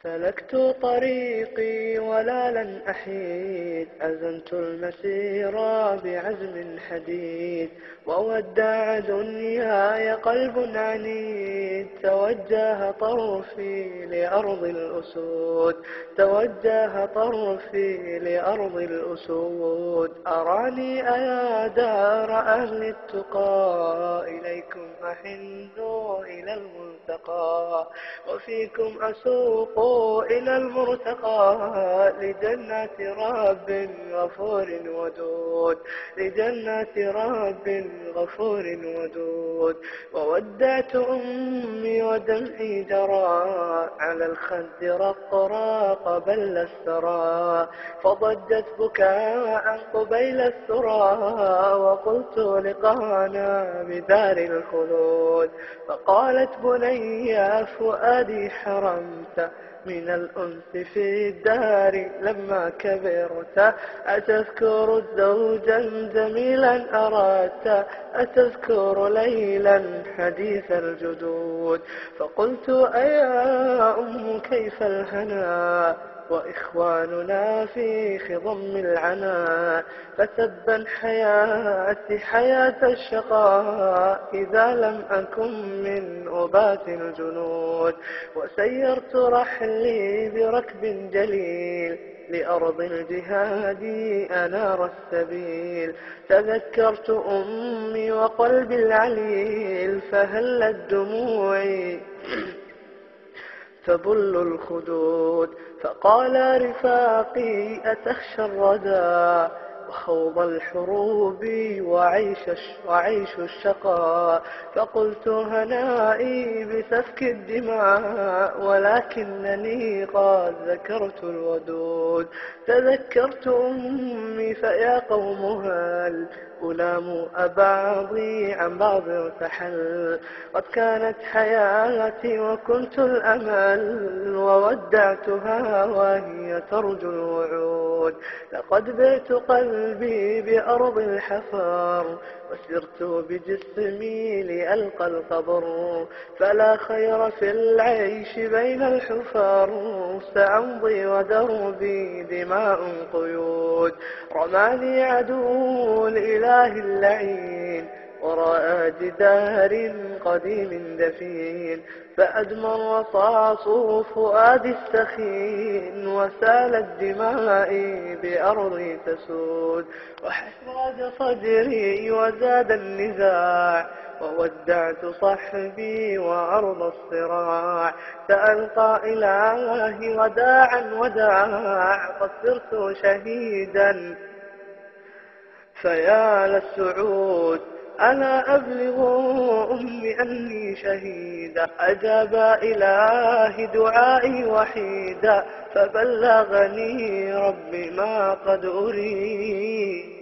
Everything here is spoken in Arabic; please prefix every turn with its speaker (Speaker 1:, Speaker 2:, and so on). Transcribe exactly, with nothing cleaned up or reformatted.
Speaker 1: سلكت طريقي ولا لن أحيد، أزمت المسير بعزم حديد، وودع دنياي قلب عنيد. توجه طرفي لأرض الأسود، توجه طرفي لأرض الأسود. أراني أيا دار أهل التقى، إليكم أحن إلى الملتقى، وفيكم أسوق إلى المرتقى، لجنات رب غفور ودود، لجنات رب غفور ودود. وودعت أمي ودمعي جرى، على الخد رقراق بل الثرى، فضجت بكاء قبيل الثرى، وقلت لقانا بدار الخلود. فقالت بني فؤادي حرمت من الأنس في الدار لما كبرت، أتذكر زوجا جميلا أردت، أتذكر ليلا حديث الجدود. فقلت أيا أم كيف الهنا، وإخواننا في خضم العنا، فسبا حياتي حياة الشقاء إذا لم أكن من أبات الجنود. وسيرت رحلي بركب جليل لأرض الجهاد أنار السبيل، تذكرت أمي وقلبي العليل، فهلت دموعي تبل الخدود. فقال رفاقي أتخشى الردى وخوض الحروب وعيش, وعيش الشقاء، فقلت هنائي بسفك الدماء، ولكنني قد ذكرت الودود. تذكرت أمي فيا قوم هل ألام أبعضي عن بعض ارتحل، قد كانت حياتي وكنت الأمل، وودعتها وهي ترجو الوعود. لقد بعت قلبي بأرض الحفر، وسرت بجسمي لألقى القبر، فلا خير في العيش بين الحفر، سأمضي ودربي دماء قيود. رماني عدو الإله اللعين وراء جدار قديم دفين، فأدمى رصاص فؤادي السخين، وسالت دمائي بأرضي تسود. وحراج صدري وزاد النزاع، وودعت صحبي وأرض الصراع، سألقى إلهي وداعا وداع، قد صرت شهيدا فيا للسعود. أنا أبلغ أمي أني شهيدة، أجاب إلهي دعائي وحيدا، فبلغني ربي ما قد أريد.